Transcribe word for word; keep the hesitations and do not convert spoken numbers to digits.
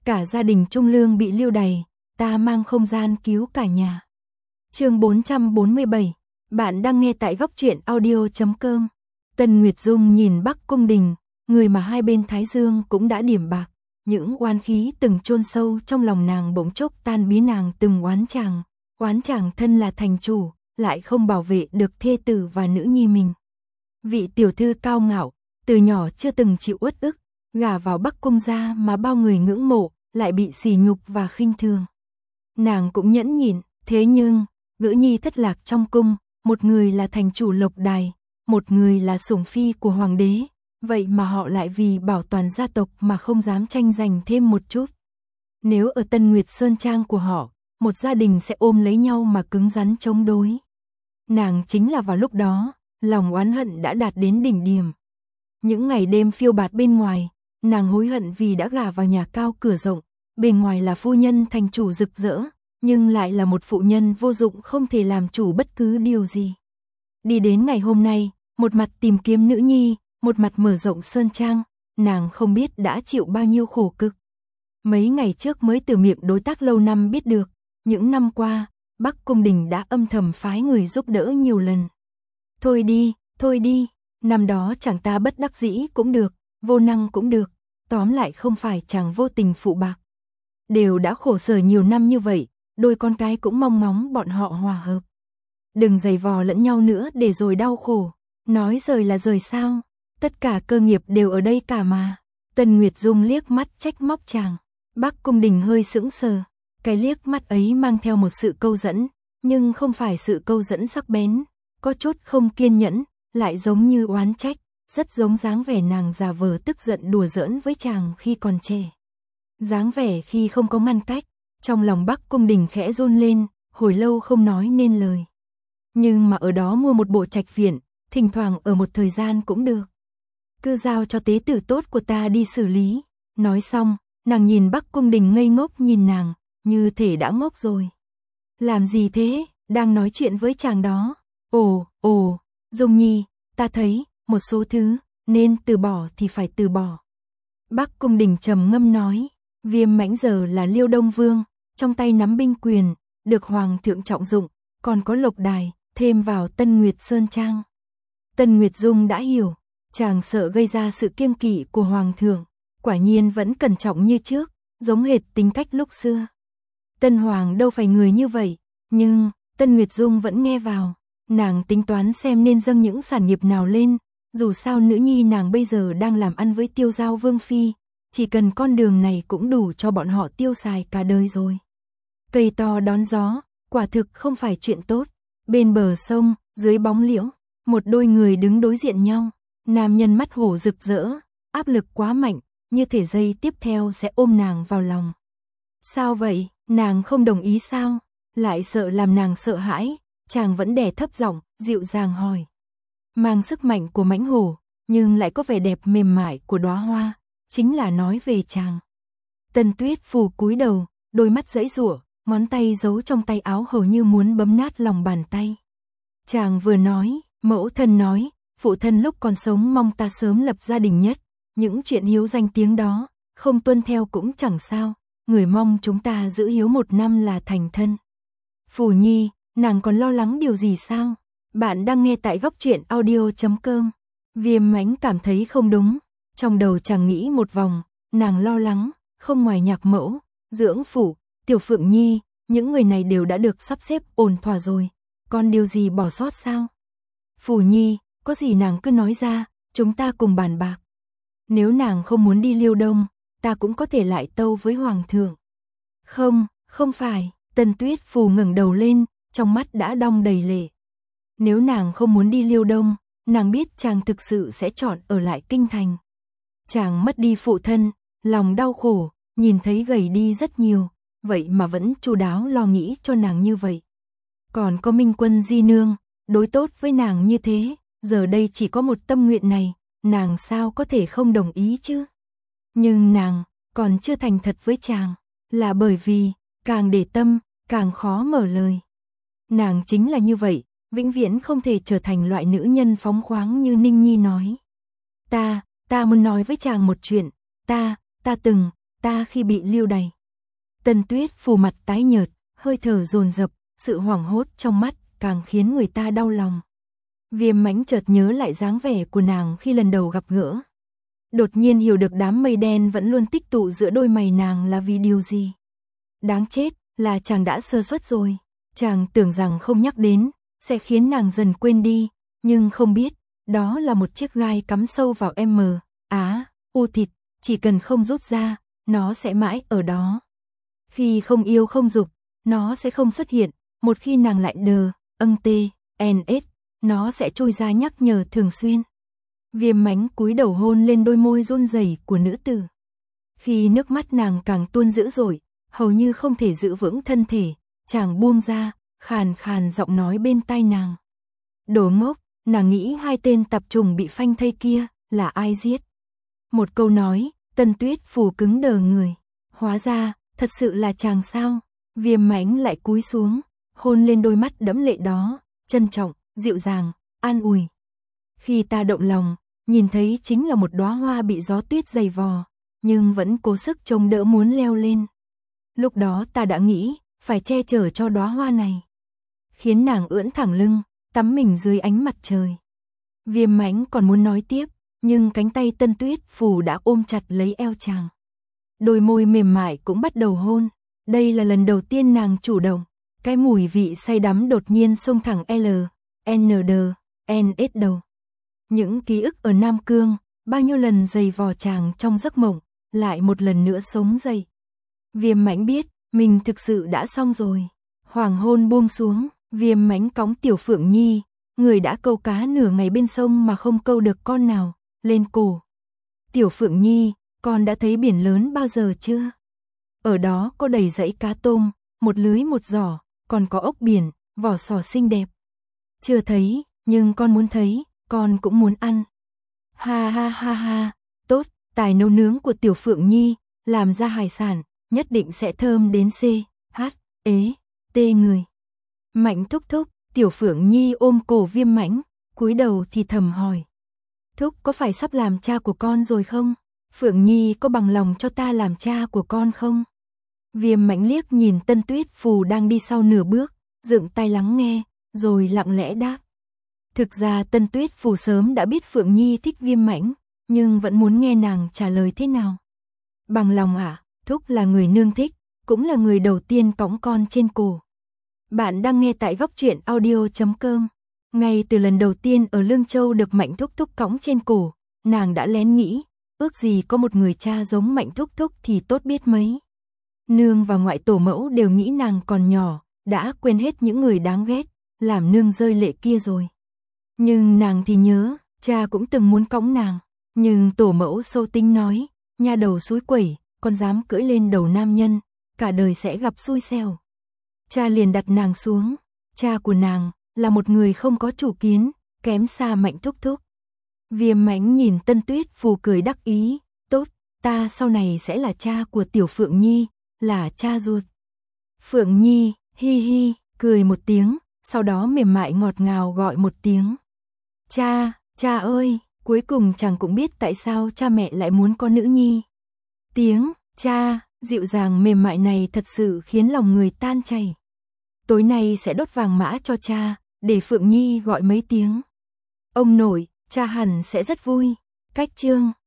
cả gia đình Trung Lương bị lưu đày, ta mang không gian cứu cả nhà. Chương bốn trăm bốn mươi bảy, bạn đang nghe tại góc truyện audio chấm com. Tân Nguyệt Dung nhìn Bắc Cung Đình, người mà hai bên thái dương cũng đã điểm bạc, những oán khí từng chôn sâu trong lòng nàng bỗng chốc tan biến, nàng từng oán chàng, oán chàng thân là thành chủ, lại không bảo vệ được thê tử và nữ nhi mình. Vị tiểu thư cao ngạo, từ nhỏ chưa từng chịu uất ức, gả vào Bắc Cung gia mà bao người ngưỡng mộ, lại bị sỉ nhục và khinh thường. Nàng cũng nhẫn nhịn, thế nhưng, nữ nhi thất lạc trong cung, một người là thành chủ Lộc Đài, một người là sủng phi của hoàng đế, vậy mà họ lại vì bảo toàn gia tộc mà không dám tranh giành thêm một chút. Nếu ở Tân Nguyệt Sơn Trang của họ, một gia đình sẽ ôm lấy nhau mà cứng rắn chống đối. Nàng chính là vào lúc đó, lòng oán hận đã đạt đến đỉnh điểm. Những ngày đêm phiêu bạt bên ngoài, nàng hối hận vì đã gả vào nhà cao cửa rộng, bề ngoài là phu nhân thành chủ rực rỡ, nhưng lại là một phụ nhân vô dụng không thể làm chủ bất cứ điều gì. Đi đến ngày hôm nay, một mặt tìm kiếm nữ nhi, một mặt mở rộng sơn trang, nàng không biết đã chịu bao nhiêu khổ cực. Mấy ngày trước mới từ miệng đối tác lâu năm biết được, những năm qua, Bắc Cung Đình đã âm thầm phái người giúp đỡ nhiều lần. Thôi đi, thôi đi, năm đó chẳng ta bất đắc dĩ cũng được, vô năng cũng được, tóm lại không phải chàng vô tình phụ bạc. Đều đã khổ sở nhiều năm như vậy, đôi con cái cũng mong ngóng bọn họ hòa hợp. Đừng giày vò lẫn nhau nữa để rồi đau khổ, nói rời là rời sao, tất cả cơ nghiệp đều ở đây cả mà. Tân Nguyệt Dung liếc mắt trách móc chàng, Bắc Cung Đình hơi sững sờ, cái liếc mắt ấy mang theo một sự câu dẫn, nhưng không phải sự câu dẫn sắc bén, có chút không kiên nhẫn, lại giống như oán trách, rất giống dáng vẻ nàng già vờ tức giận đùa giỡn với chàng khi còn trẻ. Dáng vẻ khi không có ngăn cách, trong lòng Bắc Cung Đình khẽ run lên, hồi lâu không nói nên lời. Nhưng mà ở đó mua một bộ trạch viện, thỉnh thoảng ở một thời gian cũng được. Cứ giao cho tế tử tốt của ta đi xử lý. Nói xong, nàng nhìn Bắc Cung Đình ngây ngốc nhìn nàng, như thể đã ngốc rồi. Làm gì thế, đang nói chuyện với chàng đó. Ồ, ồ, Dung Nhi, ta thấy, một số thứ, nên từ bỏ thì phải từ bỏ. Bắc Cung Đình trầm ngâm nói, Viêm Mãnh giờ là Liêu Đông Vương, trong tay nắm binh quyền, được Hoàng thượng trọng dụng, còn có Lộc Đài, thêm vào Tân Nguyệt Sơn Trang. Tân Nguyệt Dung đã hiểu, chàng sợ gây ra sự kiêng kỵ của Hoàng thượng, quả nhiên vẫn cẩn trọng như trước, giống hệt tính cách lúc xưa. Tân Hoàng đâu phải người như vậy, nhưng Tân Nguyệt Dung vẫn nghe vào, nàng tính toán xem nên dâng những sản nghiệp nào lên, dù sao nữ nhi nàng bây giờ đang làm ăn với Tiêu Giao Vương Phi, chỉ cần con đường này cũng đủ cho bọn họ tiêu xài cả đời rồi. Cây to đón gió, quả thực không phải chuyện tốt. Bên bờ sông, dưới bóng liễu, một đôi người đứng đối diện nhau, nam nhân mắt hổ rực rỡ, áp lực quá mạnh, như thể giây tiếp theo sẽ ôm nàng vào lòng. Sao vậy, nàng không đồng ý sao? Lại sợ làm nàng sợ hãi, chàng vẫn đè thấp giọng, dịu dàng hỏi. Mang sức mạnh của mãnh hổ, nhưng lại có vẻ đẹp mềm mại của đóa hoa, chính là nói về chàng. Tân Tuyết Phù cúi đầu, đôi mắt giãy giụa, ngón tay giấu trong tay áo hầu như muốn bấm nát lòng bàn tay. Chàng vừa nói, mẫu thân nói, phụ thân lúc còn sống mong ta sớm lập gia đình nhất, những chuyện hiếu danh tiếng đó, không tuân theo cũng chẳng sao, người mong chúng ta giữ hiếu một năm là thành thân. Phù Nhi, nàng còn lo lắng điều gì sao? Bạn đang nghe tại góc truyện audio chấm com. Viêm Mãnh cảm thấy không đúng, trong đầu chàng nghĩ một vòng, nàng lo lắng, không ngoài Nhạc Mẫu, Dưỡng Phủ, Tiểu Phượng Nhi, những người này đều đã được sắp xếp ổn thỏa rồi, còn điều gì bỏ sót sao? Phù Nhi, có gì nàng cứ nói ra, chúng ta cùng bàn bạc. Nếu nàng không muốn đi Liêu Đông, ta cũng có thể lại tâu với Hoàng thượng. Không, không phải, Tân Tuyết Phù ngẩng đầu lên, trong mắt đã đong đầy lệ. Nếu nàng không muốn đi Liêu Đông, nàng biết chàng thực sự sẽ chọn ở lại kinh thành. Chàng mất đi phụ thân, lòng đau khổ, nhìn thấy gầy đi rất nhiều, vậy mà vẫn chu đáo lo nghĩ cho nàng như vậy. Còn có Minh Quân di nương, đối tốt với nàng như thế, giờ đây chỉ có một tâm nguyện này, nàng sao có thể không đồng ý chứ? Nhưng nàng còn chưa thành thật với chàng, là bởi vì càng để tâm, càng khó mở lời. Nàng chính là như vậy, vĩnh viễn không thể trở thành loại nữ nhân phóng khoáng như Ninh Nhi nói. Ta, ta muốn nói với chàng một chuyện, ta, ta từng, ta khi bị lưu đày. Tân Tuyết Phù mặt tái nhợt, hơi thở dồn dập, sự hoảng hốt trong mắt càng khiến người ta đau lòng. Viêm Mãnh chợt nhớ lại dáng vẻ của nàng khi lần đầu gặp gỡ. Đột nhiên hiểu được đám mây đen vẫn luôn tích tụ giữa đôi mày nàng là vì điều gì. Đáng chết, là chàng đã sơ suất rồi. Chàng tưởng rằng không nhắc đến, sẽ khiến nàng dần quên đi, nhưng không biết, đó là một chiếc gai cắm sâu vào em mờ, á, u thịt, chỉ cần không rút ra, nó sẽ mãi ở đó. Khi không yêu không dục, nó sẽ không xuất hiện, một khi nàng lại đờ, âng tê, en ết, nó sẽ trôi ra nhắc nhở thường xuyên. Viêm Mãnh cúi đầu hôn lên đôi môi run rẩy của nữ tử. Khi nước mắt nàng càng tuôn dữ dội, hầu như không thể giữ vững thân thể, chàng buông ra, khàn khàn giọng nói bên tai nàng. Đồ ngốc, nàng nghĩ hai tên tạp trùng bị phanh thây kia là ai giết? Một câu nói, Tân Tuyết Phù cứng đờ người. Hóa ra, thật sự là chàng sao? Viêm Mãnh lại cúi xuống, hôn lên đôi mắt đẫm lệ đó, trân trọng, dịu dàng, an ủi. Khi ta động lòng, nhìn thấy chính là một đóa hoa bị gió tuyết dày vò, nhưng vẫn cố sức chống đỡ muốn leo lên. Lúc đó ta đã nghĩ, phải che chở cho đóa hoa này. Khiến nàng ưỡn thẳng lưng, tắm mình dưới ánh mặt trời. Viêm Mãnh còn muốn nói tiếp, nhưng cánh tay Tân Tuyết Phù đã ôm chặt lấy eo chàng. Đôi môi mềm mại cũng bắt đầu hôn. Đây là lần đầu tiên nàng chủ động. Cái mùi vị say đắm đột nhiên xông thẳng L, N D, N S đầu. Những ký ức ở Nam Cương, bao nhiêu lần dày vò chàng trong giấc mộng, lại một lần nữa sống dậy. Viêm Mãnh biết, mình thực sự đã xong rồi. Hoàng hôn buông xuống, Viêm Mãnh cõng Tiểu Phượng Nhi, người đã câu cá nửa ngày bên sông mà không câu được con nào, lên cổ. Tiểu Phượng Nhi, con đã thấy biển lớn bao giờ chưa? Ở đó có đầy dãy cá tôm, một lưới một giỏ, còn có ốc biển, vỏ sò xinh đẹp. Chưa thấy, nhưng con muốn thấy, con cũng muốn ăn. Ha ha ha ha, tốt, tài nấu nướng của Tiểu Phượng Nhi, làm ra hải sản, nhất định sẽ thơm đến C, H, ế, tê người. Mạnh thúc thúc, Tiểu Phượng Nhi ôm cổ Viêm Mãnh, cúi đầu thì thầm hỏi. Thúc có phải sắp làm cha của con rồi không? Phượng Nhi có bằng lòng cho ta làm cha của con không? Viêm Mãnh liếc nhìn Tân Tuyết Phù đang đi sau nửa bước, dựng tai lắng nghe, rồi lặng lẽ đáp. Thực ra Tân Tuyết Phù sớm đã biết Phượng Nhi thích Viêm Mãnh, nhưng vẫn muốn nghe nàng trả lời thế nào. Bằng lòng ạ, à, thúc là người nương thích, cũng là người đầu tiên cõng con trên cổ. Bạn đang nghe tại góc truyện audio chấm com. Ngay từ lần đầu tiên ở Lương Châu được Mạnh thúc thúc cõng trên cổ, nàng đã lén nghĩ, ước gì có một người cha giống Mạnh thúc thúc thì tốt biết mấy. Nương và ngoại tổ mẫu đều nghĩ nàng còn nhỏ, đã quên hết những người đáng ghét, làm nương rơi lệ kia rồi. Nhưng nàng thì nhớ, cha cũng từng muốn cõng nàng, nhưng tổ mẫu sâu tính nói, nha đầu xúi quẩy, con dám cưỡi lên đầu nam nhân, cả đời sẽ gặp xui xẻo. Cha liền đặt nàng xuống, cha của nàng là một người không có chủ kiến, kém xa Mạnh thúc thúc. Viêm Mãnh nhìn Tân Tuyết Phù cười đắc ý, tốt, ta sau này sẽ là cha của Tiểu Phượng Nhi, là cha ruột. Phượng Nhi, hi hi, cười một tiếng, sau đó mềm mại ngọt ngào gọi một tiếng. Cha, cha ơi, cuối cùng chàng cũng biết tại sao cha mẹ lại muốn có nữ nhi. Tiếng, cha, dịu dàng mềm mại này thật sự khiến lòng người tan chảy. Tối nay sẽ đốt vàng mã cho cha, để Phượng Nhi gọi mấy tiếng. Ông nội, cha hẳn sẽ rất vui. Cách chương